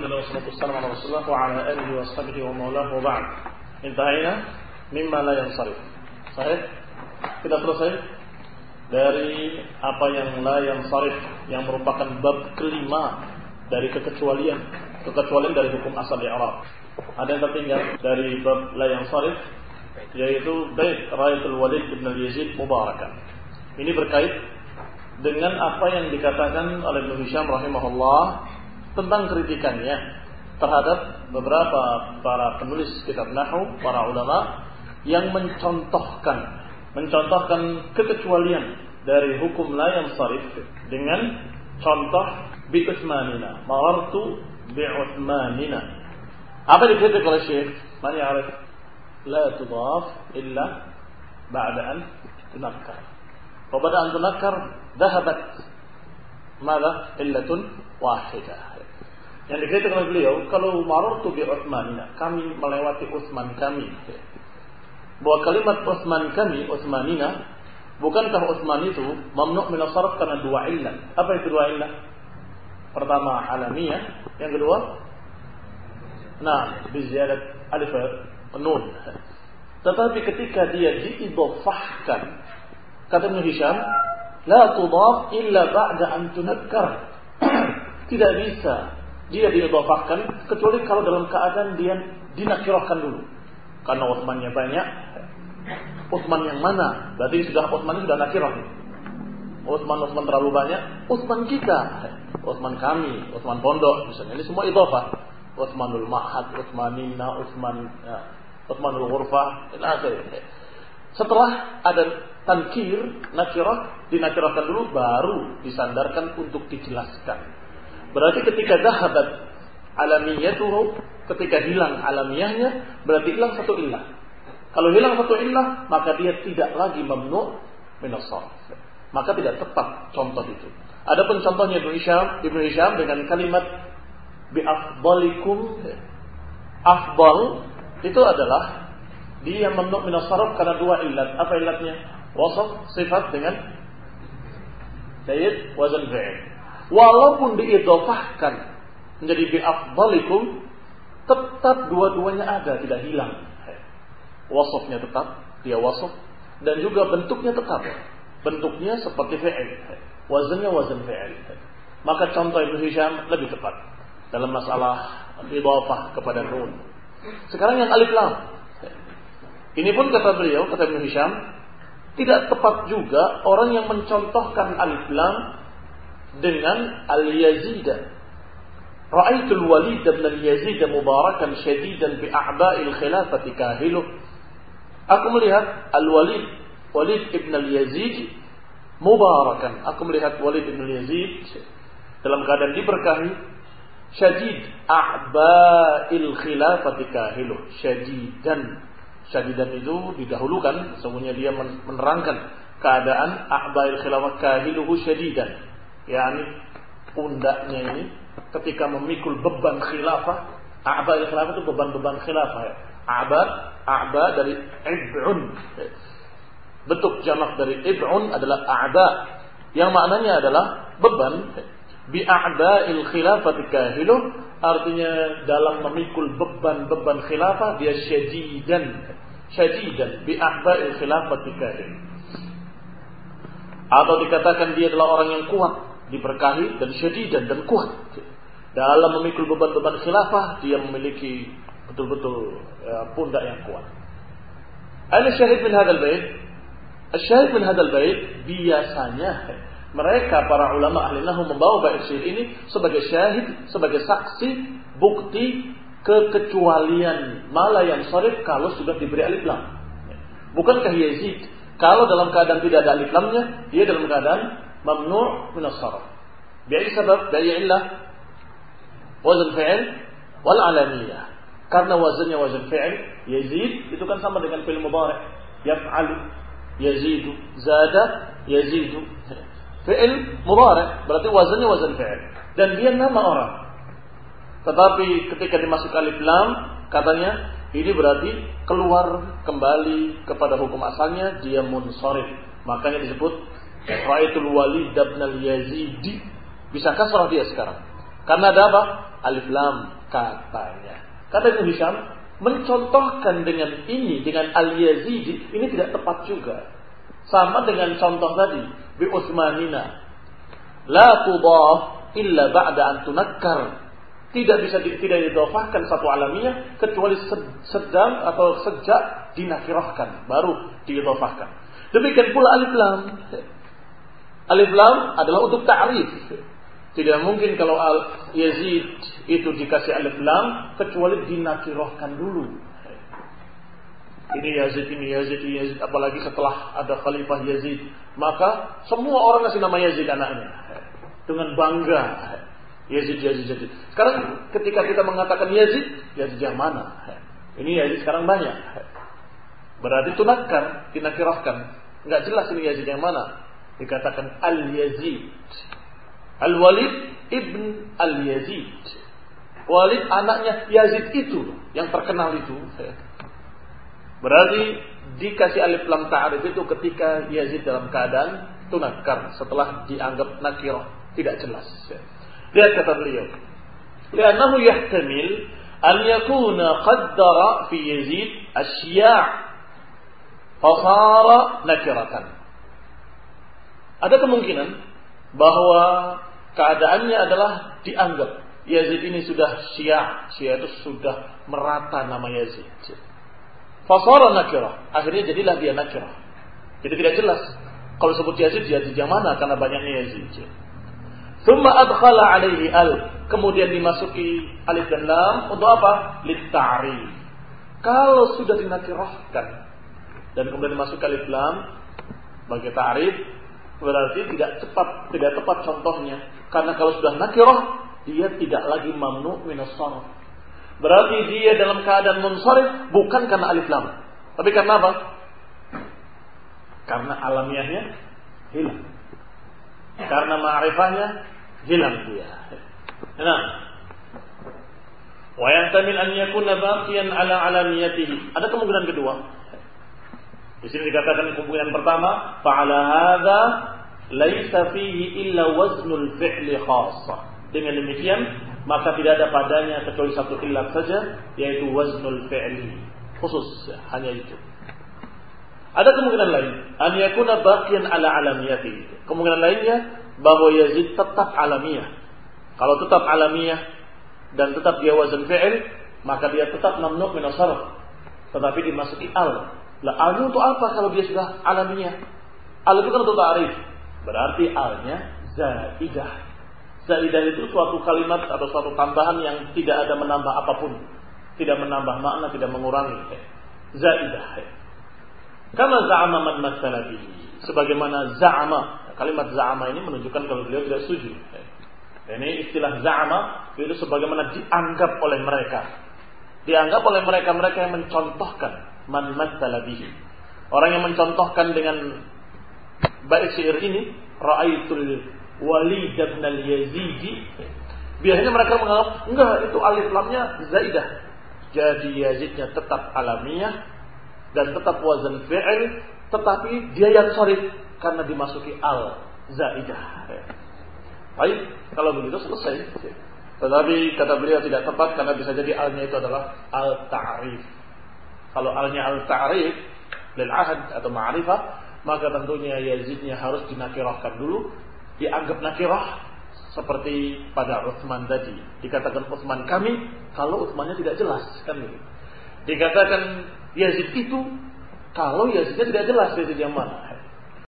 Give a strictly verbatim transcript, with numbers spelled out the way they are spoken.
Alhamdulillah wassalatu wassalamu ala Rasulillah wa ala alihi wa sahbihi wa maulah wa ba'd. Intahina mimma la yansarif. Sahih? Kita selesai dari apa yang la yansarif, yang merupakan bab kelima dari kekecualian, kekecualian dari hukum asal i'rab. Ada yang tertinggal dari bab la yansarif, yaitu bait Rayatul Walid bin Yazid Mubarakan. Ini berkait dengan apa yang dikatakan oleh Ibnu Hisham rahimahullah tentang kritikannya terhadap beberapa para penulis kitab nahwu, para ulama yang mencontohkan mencontohkan kekecualian dari hukum la yansarif dengan contoh bi Utsmanina, marartu bi Utsmanina. Apa dikritik oleh Syekh? Man ya'rif la tudaf illa ba'da an tunakkar. Wa ba'da an tunakkar dhahabat madza illatun wahidah. Yang dikritik oleh beliau, kalau marartu bi Utsmanina, kami melewati Utsman kami. Bahwa kalimat Utsman kami, Utsmanina, bukankah Utsman itu mamnu' min as-sarf karena dua illah? Apa itu dua illah? Pertama alamiyah, yang kedua nah bi ziyadat alif nun. Tetapi ketika dia diidhafahkan, kata Ibnu Hisham, la tudaf illa ba'da an tunakkar. Tidak bisa dia diidhafahkan kecuali kalau dalam keadaan dia dinakirahkan dulu. Karena Utsmannya banyak. Utsman yang mana? Berarti sudah Utsman sudah nakirah. Utsman Utsman terlalu banyak. Utsman kita, Utsman kami, Utsman pondok misalnya. Ini semua idhafah. Utsmanul Ma'had, Utsmanina, Utsman ya, Utsmanul Ghurfah, ila akhirih. Setelah ada tankir, nakirah, dinakirahkan dulu baru disandarkan untuk dijelaskan. Berarti ketika dhahabat alamiyatuhu, ketika hilang alamiahnya, berarti hilang satu illah. Kalau hilang satu illah, maka dia tidak lagi mamnu' min as-sarf. Maka tidak tepat contoh itu. Adapun contohnya Ibnu Hisham, Ibnu Hisham dengan kalimat bi afdalikum, afdal itu adalah dia mamnu' min as-sarf karena dua illat. Apa illatnya? Wasf, sifat dengan sayyid wazan fi'il. Walaupun diidhafahkan menjadi bi afdalikum, tetap dua-duanya ada, tidak hilang. Wasofnya tetap, dia wasaf, dan juga bentuknya tetap. Bentuknya seperti fi'il, wazannya wazan fi'il. Maka contoh Ibnu Hisham lebih tepat dalam masalah idhafah kepada nun. Sekarang yang alif lam. Ini pun kata beliau, kata Ibnu Hisham, tidak tepat juga orang yang mencontohkan alif lam dengan al-Yazid. Ra'aitul Walid bin al-Yazid mubarakan syadidan bi a'ba'il khilafati kahiluh. Aku melihat al-Walid, Walid ibn al-Yazid mubarakan. Aku melihat Walid ibn al-Yazid dalam keadaan diberkahi, syadid a'ba'il khilafati kahiluh. Syadidan. Syadidan itu didahulukan, sesungguhnya dia menerangkan keadaan a'ba'il khilafati kahiluhu syadidan. Yani pundaknya ini ketika memikul beban khilafah, a'ba khilafah itu beban-beban khilafah ya. A'ba, a'ba dari ib'un. Bentuk jamak dari ib'un adalah a'ba, yang maknanya adalah beban. Bi a'ba'il khilafati kahiluh, artinya dalam memikul beban-beban khilafah dia syadidan. Syadidan bi a'ba'il khilafati kahiluh. Atau dikatakan dia adalah orang yang kuat, diberkahi dan syadidan dan kuat dalam memikul beban-beban khilafah. Dia memiliki betul-betul ya, pundak yang kuat. Al syahid min hadzal bait, al-syahid min hadzal bait, biasanya mereka para ulama ahli nahwu membawa bait syair ini sebagai syahid, sebagai saksi, bukti kekecualian mala yang sharif kalau sudah diberi alif lam. Bukankah Yazid kalau dalam keadaan tidak ada alif lamnya, dia dalam keadaan mamnu' min as-sarf. Bi'ai sebab, bi'ai illah, wazan fi'il wal alamiyah. Karena wazannya wazan fi'il, yazid itu kan sama dengan fi'il mudhari'. Yaf'alu, yazidu, zada, yazidu. Fi'il mudhari', berarti wazannya wazan fi'il. Dan dia nama orang. Tetapi ketika dimasuk alif lam, katanya ini berarti keluar kembali kepada hukum asalnya, dia munsharif. Makanya disebut Ra'aitul Walid bin al-Yazid. Bisa kasrah dia sekarang. Karena ada apa? Alif lam katanya. Kata Ibnu Hisham, mencontohkan dengan ini, dengan al-Yazidi, ini tidak tepat juga. Sama dengan contoh tadi, bi Utsmanina. La tudaf illa ba'da an tunakkar. Tidak bisa di, tidak didhofahkan satu alamiah kecuali sedang atau sejak dinakirahkan, baru didhofahkan. Demikian pula alif lam. Alif lam adalah untuk ta'rif. Tidak mungkin kalau al Yazid itu dikasih alif lam kecuali dinakirahkan dulu. Ini Yazid, ini Yazid, ini Yazid. Apalagi setelah ada Khalifah Yazid, maka semua orang kasih nama Yazid anaknya dengan bangga. Yazid, Yazid, Yazid. Sekarang ketika kita mengatakan Yazid, Yazid yang mana? Ini Yazid sekarang banyak. Berarti tunakkar, dinakirahkan. Enggak jelas ini Yazid yang mana. Dikatakan Al-Yazid. Al-Walid ibn Al-Yazid. Walid anaknya Yazid itu, yang terkenal itu. Berarti dikasih alif lam ta'rif itu ketika Yazid dalam keadaan tunakkar, setelah dianggap nakirah, tidak jelas. Lihat kata beliau. Li'annahu yahtamil an yakuna qaddara fi Yazid asya' fasara nakiratan. Ada kemungkinan bahwa keadaannya adalah dianggap Yazid ini sudah sya', sya' itu sudah merata nama Yazid. Fasara nakirah, akhirnya jadilah dia nakirah. Jadi tidak jelas kalau sebut Yazid, Yazid yang mana karena banyaknya Yazid. Thumma adkhala alaihi al, kemudian dimasuki alif dan lam untuk apa? Lit-ta'rif. Kalau sudah dinakirahkan dan kemudian dimasuki alif lam bagi ta'rif, berarti tidak tepat, tidak tepat contohnya. Karena kalau sudah nakirah, dia tidak lagi mamnu minas sarf. Berarti dia dalam keadaan munsharif bukan karena alif lam, tapi karena apa? Karena alamiahnya hilang. Karena ma'rifahnya hilang dia. Nah, wa yantamil an yakuna baqiyan ala alamiyatihi. Ada kemungkinan kedua. Di sini dikatakan kemungkinan pertama, fa'ala hadza laisa fihi illa waznul fi'li khassah. Dengan demikian, maka tidak ada padanya kecuali satu illat saja, yaitu waznul fi'li. Khusus, hanya itu. Ada kemungkinan lain, an yakuna baqiyan ala alamiyatihi. Kemungkinan lainnya bahwa Yazid tetap alamiah. Kalau tetap alamiah dan tetap dia wazn fi'il, maka dia tetap mamnu' min as-sarf. Tetapi dimasuki al. Lah alnya untuk apa kalau dia sudah alamiah? Al itu kan untuk ta'rif. Berarti alnya zaidah. Zaidah itu suatu kalimat atau suatu tambahan yang tidak ada menambah apapun, tidak menambah makna, tidak mengurangi. Zaidah. Kama za'ama man matsala bihi. Sebagaimana za'ama. Kalimat za'ama ini menunjukkan kalau beliau tidak setuju. Ini istilah za'ama itu sebagaimana dianggap oleh mereka. Dianggap oleh mereka-mereka yang mencontohkan man matsala bihi. Orang yang mencontohkan dengan bait syair ini, ra'aitul Walid bin al-Yazidi. Biasanya mereka menganggap enggak, itu alif lamnya zaidah. Jadi Yazidnya tetap alamiah dan tetap wazan fi'il, tetapi dia yang sharif karena dimasuki al zaidah. Baik, kalau begitu selesai. Tetapi kata beliau tidak tepat karena bisa jadi alnya itu adalah al ta'rif. Kalau alnya al ta'rif lil ahad atau ma'rifah, maka tentunya Yazidnya harus dinakirahkan dulu, dianggap nakirah seperti pada Utsman tadi. Dikatakan Utsman kami, kalau Utsmannya tidak jelas kan begitu. Dikatakan Yazid itu kalau Yazidnya tidak jelas Yazid yang mana.